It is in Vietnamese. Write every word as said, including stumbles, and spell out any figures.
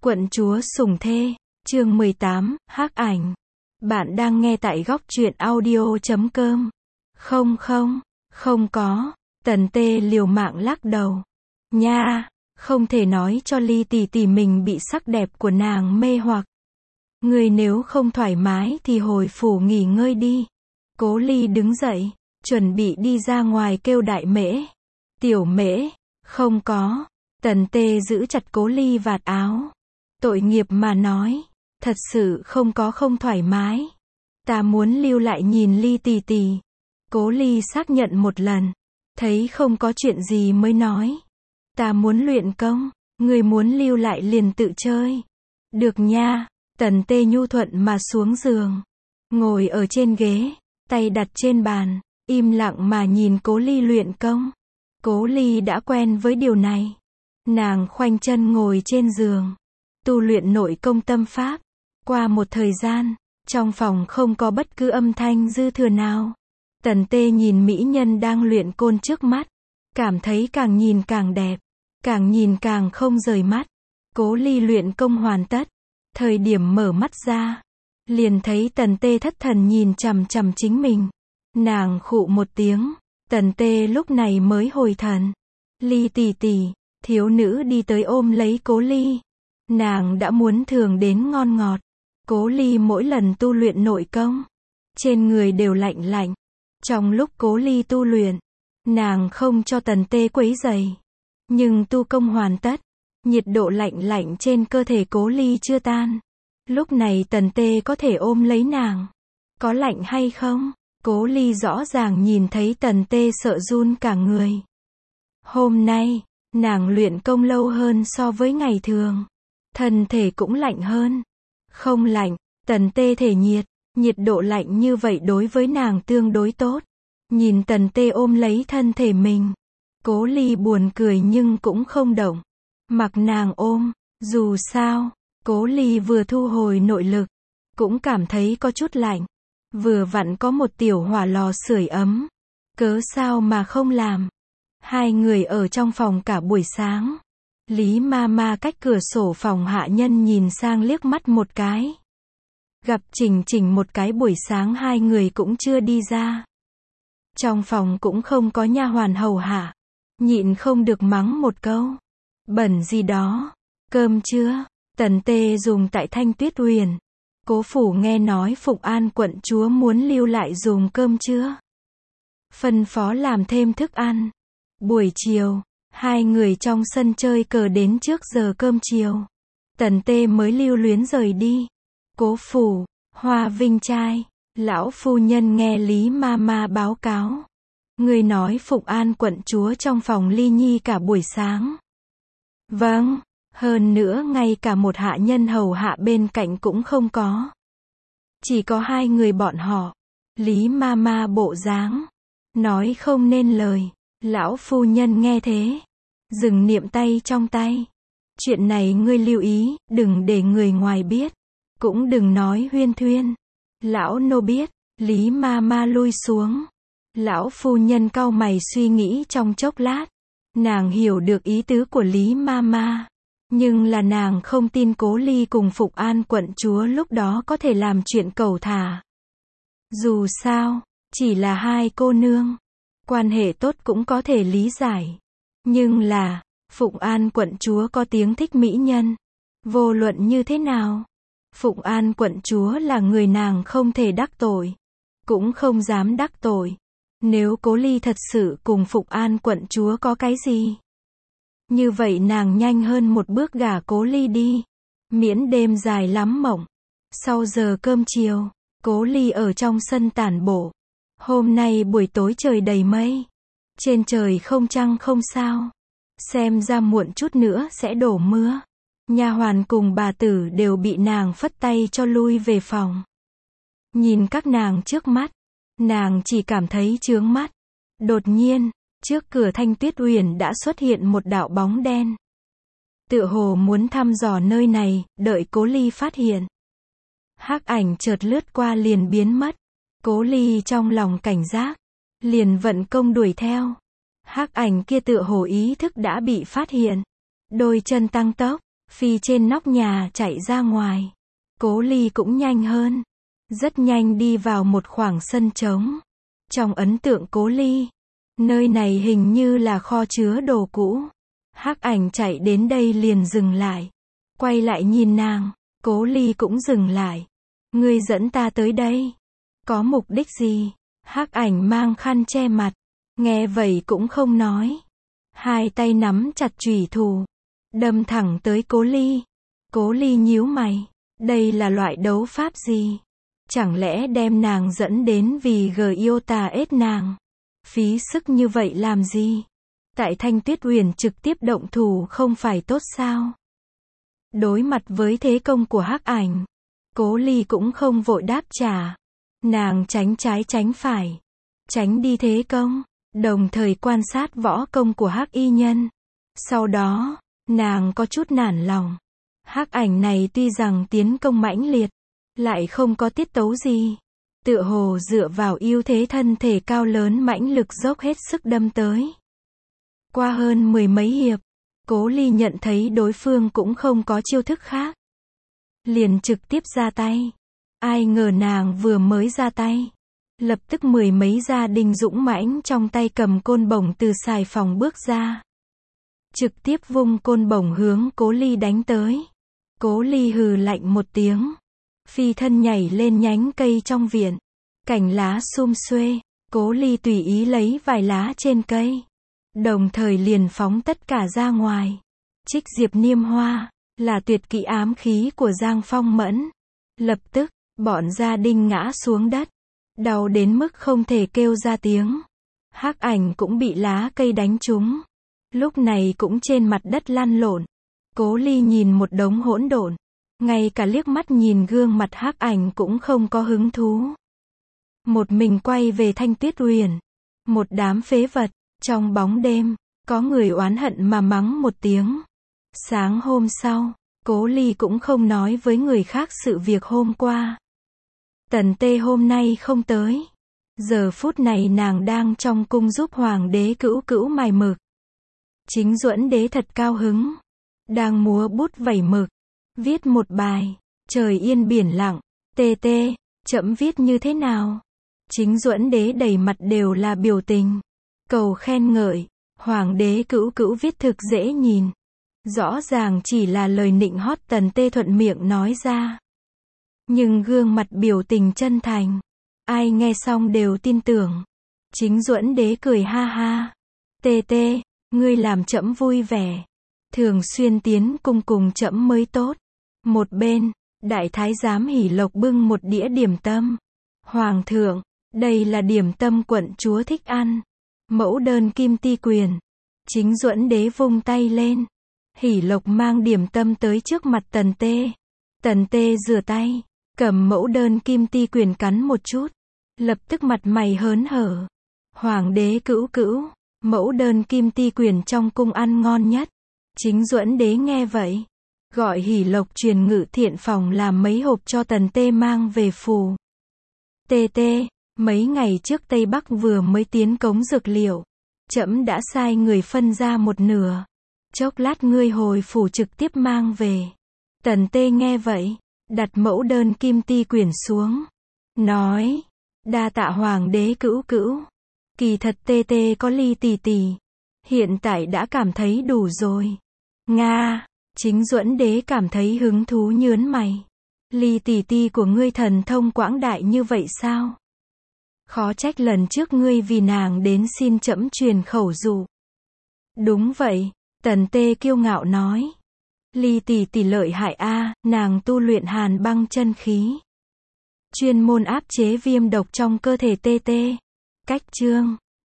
Quận chúa sủng thê, chương mười tám, hắc ảnh. Bạn đang nghe tại góc truyện audio chấm com. Không không, không có. Tần Tê liều mạng lắc đầu. Nha, không thể nói cho Ly tỷ tỷ mình bị sắc đẹp của nàng mê hoặc. Người nếu không thoải mái thì hồi phủ nghỉ ngơi đi. Cố Ly đứng dậy, chuẩn bị đi ra ngoài kêu đại mễ. Tiểu mễ, không có. Tần Tê giữ chặt Cố Ly vạt áo. Tội nghiệp mà nói, thật sự không có không thoải mái. Ta muốn lưu lại nhìn Ly tỷ tỷ. Cố Ly xác nhận một lần, thấy không có chuyện gì mới nói. Ta muốn luyện công, người muốn lưu lại liền tự chơi. Được nha. Tần Tê nhu thuận mà xuống giường, ngồi ở trên ghế, tay đặt trên bàn, im lặng mà nhìn Cố Ly luyện công. Cố Ly đã quen với điều này. Nàng khoanh chân ngồi trên giường, tu luyện nội công tâm pháp. Qua một thời gian, trong phòng không có bất cứ âm thanh dư thừa nào. Tần Tê nhìn mỹ nhân đang luyện côn trước mắt, cảm thấy càng nhìn càng đẹp, càng nhìn càng không rời mắt. Cố Ly luyện công hoàn tất, thời điểm mở mắt ra, liền thấy Tần Tê thất thần nhìn chằm chằm chính mình. Nàng khụ một tiếng, Tần Tê lúc này mới hồi thần. Ly tỷ tỷ, thiếu nữ đi tới ôm lấy Cố Ly. Nàng đã muốn thường đến ngon ngọt. Cố Ly mỗi lần tu luyện nội công, trên người đều lạnh lạnh. Trong lúc Cố Ly tu luyện, nàng không cho Tần Tê quấy rầy. Nhưng tu công hoàn tất, nhiệt độ lạnh lạnh trên cơ thể Cố Ly chưa tan. Lúc này Tần Tê có thể ôm lấy nàng. Có lạnh hay không? Cố Ly rõ ràng nhìn thấy Tần Tê sợ run cả người. Hôm nay, nàng luyện công lâu hơn so với ngày thường. Thân thể cũng lạnh hơn. Không lạnh, Tần Tê thể nhiệt. Nhiệt độ lạnh như vậy đối với nàng tương đối tốt. Nhìn Tần Tê ôm lấy thân thể mình, Cố Ly buồn cười nhưng cũng không động. Mặc nàng ôm, dù sao, Cố Ly vừa thu hồi nội lực, cũng cảm thấy có chút lạnh. Vừa vặn có một tiểu hỏa lò sưởi ấm. Cớ sao mà không làm. Hai người ở trong phòng cả buổi sáng. Lý ma ma cách cửa sổ phòng hạ nhân nhìn sang liếc mắt một cái. Gặp Trình Trình một cái buổi sáng hai người cũng chưa đi ra. Trong phòng cũng không có nha hoàn hầu hạ. Nhịn không được mắng một câu. Bẩn gì đó. Cơm chưa? Tần Tê dùng tại Thanh Tuyết Huyền. Cố phủ nghe nói Phụng An quận chúa muốn lưu lại dùng cơm chưa? Phân phó làm thêm thức ăn. Buổi chiều, hai người trong sân chơi cờ đến trước giờ cơm chiều. Tần Tê mới lưu luyến rời đi. Cố phủ, Hoa Vinh trai, lão phu nhân nghe Lý ma ma báo cáo. Người nói Phụng An quận chúa trong phòng Ly Nhi cả buổi sáng. Vâng, hơn nữa ngay cả một hạ nhân hầu hạ bên cạnh cũng không có. Chỉ có hai người bọn họ. Lý ma ma bộ dáng, nói không nên lời. Lão phu nhân nghe thế, dừng niệm tay trong tay. Chuyện này ngươi lưu ý, đừng để người ngoài biết. Cũng đừng nói huyên thuyên. Lão nô biết. Lý ma ma lui xuống. Lão phu nhân cau mày suy nghĩ trong chốc lát. Nàng hiểu được ý tứ của Lý ma ma. Nhưng là nàng không tin Cố Ly cùng Phụng An quận chúa lúc đó có thể làm chuyện cẩu thả. Dù sao, chỉ là hai cô nương. Quan hệ tốt cũng có thể lý giải. Nhưng là, Phụng An quận chúa có tiếng thích mỹ nhân. Vô luận như thế nào? Phụng An quận chúa là người nàng không thể đắc tội. Cũng không dám đắc tội. Nếu Cố Ly thật sự cùng Phụng An quận chúa có cái gì? Như vậy nàng nhanh hơn một bước gả Cố Ly đi. Miễn đêm dài lắm mộng. Sau giờ cơm chiều, Cố Ly ở trong sân tản bộ. Hôm nay buổi tối trời đầy mây. Trên trời không trăng không sao. Xem ra muộn chút nữa sẽ đổ mưa. Nha hoàn cùng bà tử đều bị nàng phất tay cho lui về phòng. Nhìn các nàng trước mắt, nàng chỉ cảm thấy chướng mắt. Đột nhiên, trước cửa Thanh Tuyết Huyền đã xuất hiện một đạo bóng đen. Tựa hồ muốn thăm dò nơi này, đợi Cố Ly phát hiện. Hắc ảnh chợt lướt qua liền biến mất. Cố Ly trong lòng cảnh giác, liền vận công đuổi theo. Hắc ảnh kia tựa hồ ý thức đã bị phát hiện. Đôi chân tăng tốc, Phi trên nóc nhà chạy ra ngoài. Cố Ly cũng nhanh hơn. Rất nhanh đi vào một khoảng sân trống. Trong ấn tượng Cố Ly, nơi này hình như là kho chứa đồ cũ. Hắc Ảnh chạy đến đây liền dừng lại. Quay lại nhìn nàng. Cố Ly cũng dừng lại. Ngươi dẫn ta tới đây. Có mục đích gì? Hắc Ảnh mang khăn che mặt. Nghe vậy cũng không nói. Hai tay nắm chặt chủy thủ. Đâm thẳng tới Cố Ly. Cố Ly nhíu mày. Đây là loại đấu pháp gì? Chẳng lẽ đem nàng dẫn đến vì gờ yêu tà ết nàng? Phí sức như vậy làm gì? Tại Thanh Tuyết Uyển trực tiếp động thủ không phải tốt sao? Đối mặt với thế công của Hắc Ảnh, Cố Ly cũng không vội đáp trả. Nàng tránh trái tránh phải, tránh đi thế công, đồng thời quan sát võ công của Hắc Y Nhân. Sau đó, nàng có chút nản lòng. Hắc Ảnh này tuy rằng tiến công mãnh liệt, lại không có tiết tấu gì. Tựa hồ dựa vào ưu thế thân thể cao lớn mãnh lực dốc hết sức đâm tới. Qua hơn mười mấy hiệp, Cố Ly nhận thấy đối phương cũng không có chiêu thức khác. Liền trực tiếp ra tay. Ai ngờ nàng vừa mới ra tay, lập tức mười mấy gia đình dũng mãnh trong tay cầm côn bổng từ xài phòng bước ra. Trực tiếp vung côn bổng hướng Cố Ly đánh tới. Cố Ly hừ lạnh một tiếng. Phi thân nhảy lên nhánh cây trong viện. Cành lá sum xuê. Cố Ly tùy ý lấy vài lá trên cây. Đồng thời liền phóng tất cả ra ngoài. Trích diệp niêm hoa, là tuyệt kỹ ám khí của Giang Phong Mẫn. Lập tức, bọn gia đình ngã xuống đất. Đau đến mức không thể kêu ra tiếng. Hắc Ảnh cũng bị lá cây đánh trúng. Lúc này cũng trên mặt đất lăn lộn. Cố Ly nhìn một đống hỗn độn. Ngay cả liếc mắt nhìn gương mặt Hắc Ảnh cũng không có hứng thú. Một mình quay về Thanh Tuyết Uyển. Một đám phế vật. Trong bóng đêm, có người oán hận mà mắng một tiếng. Sáng hôm sau, Cố Ly cũng không nói với người khác sự việc hôm qua. Tần Tê hôm nay không tới. Giờ phút này nàng đang trong cung giúp Hoàng đế Cữu Cữu mài mực. Chính Duẫn Đế thật cao hứng. Đang múa bút vẩy mực. Viết một bài. Trời yên biển lặng. Tê tê, chậm viết như thế nào? Chính Duẫn Đế đầy mặt đều là biểu tình. Cầu khen ngợi. Hoàng đế Cữu Cữu viết thực dễ nhìn. Rõ ràng chỉ là lời nịnh hót Tần Tê thuận miệng nói ra. Nhưng gương mặt biểu tình chân thành. Ai nghe xong đều tin tưởng. Chính Duẫn Đế cười ha ha. Tê tê, ngươi làm trẫm vui vẻ. Thường xuyên tiến cung cùng trẫm mới tốt. Một bên, Đại Thái giám Hỉ Lộc bưng một đĩa điểm tâm. Hoàng thượng, đây là điểm tâm quận chúa thích ăn. Mẫu đơn kim ti quyền. Chính Duẫn Đế vung tay lên. Hỉ Lộc mang điểm tâm tới trước mặt Tần Tê. Tần Tê rửa tay, cầm mẫu đơn kim ti quyền cắn một chút. Lập tức mặt mày hớn hở. Hoàng đế Cữu Cữu, mẫu đơn kim ti quyền trong cung ăn ngon nhất. Chính Duẫn Đế nghe vậy, gọi Hỉ Lộc truyền ngự thiện phòng làm mấy hộp cho Tần Tê mang về phủ. Tê tê, mấy ngày trước Tây Bắc vừa mới tiến cống dược liệu. Trẫm đã sai người phân ra một nửa. Chốc lát ngươi hồi phủ trực tiếp mang về. Tần Tê nghe vậy, đặt mẫu đơn kim ti quyển xuống. Nói, đa tạ Hoàng đế Cữu Cữu. Kỳ thật Tê Tê có Ly tỷ tỷ. Hiện tại đã cảm thấy đủ rồi. Nga, chính Duẫn Đế cảm thấy hứng thú nhớn mày. Ly tỷ tỷ của ngươi thần thông quảng đại như vậy sao? Khó trách lần trước ngươi vì nàng đến xin trẫm truyền khẩu dụ. Đúng vậy, Tần Tê kiêu ngạo nói. Ly tỷ tỷ lợi hại a, nàng tu luyện hàn băng chân khí. Chuyên môn áp chế viêm độc trong cơ thể Tê Tê. Cách chương